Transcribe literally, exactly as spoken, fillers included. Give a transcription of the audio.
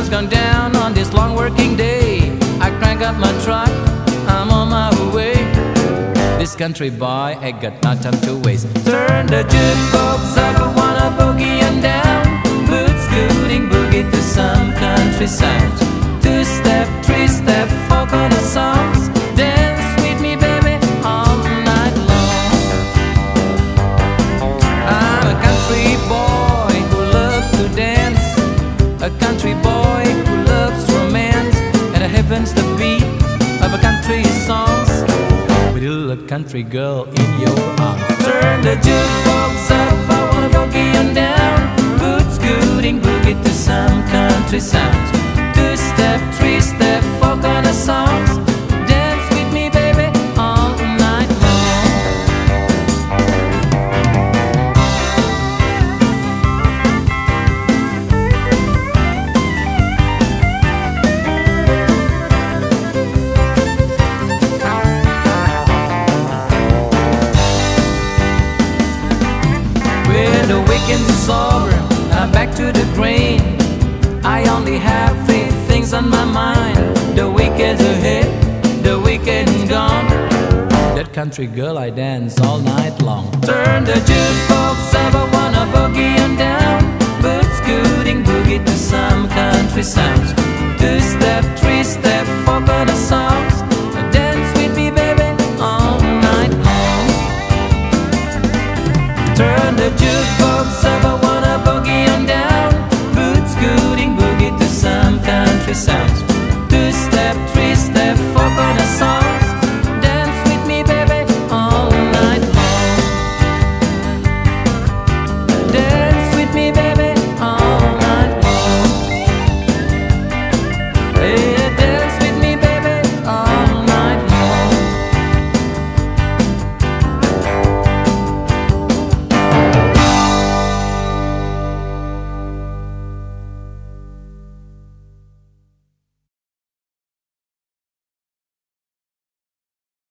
sun's gone down on this long working day. I crank up my truck, I'm on my way. This country boy ain't got no time to waste. Turn the jukebox up, I wanna boogie and down. Boot scooting boogie to some country sounds. Two step, three step, four corner songs. Dance with me baby all night long. I'm a country boy who loves to dance, a country boy who loves romance, and heaven's the beat of a country songs with a little country girl in your arms. Turn the jukebox up, I wanna boogie on down. Boot scooting boogie to some country sounds. Two step, three step, four corner songs. Dance with me baby all night long. When the weekend is over, I'm back to the grain. I only have three things on my mind. The weekend's ahead, the weekend gone. That country girl I dance all night long. Turn the jukebox up, I wanna boogie on down. Boot scooting boogie to some country sounds. Two step, three step, four corner song.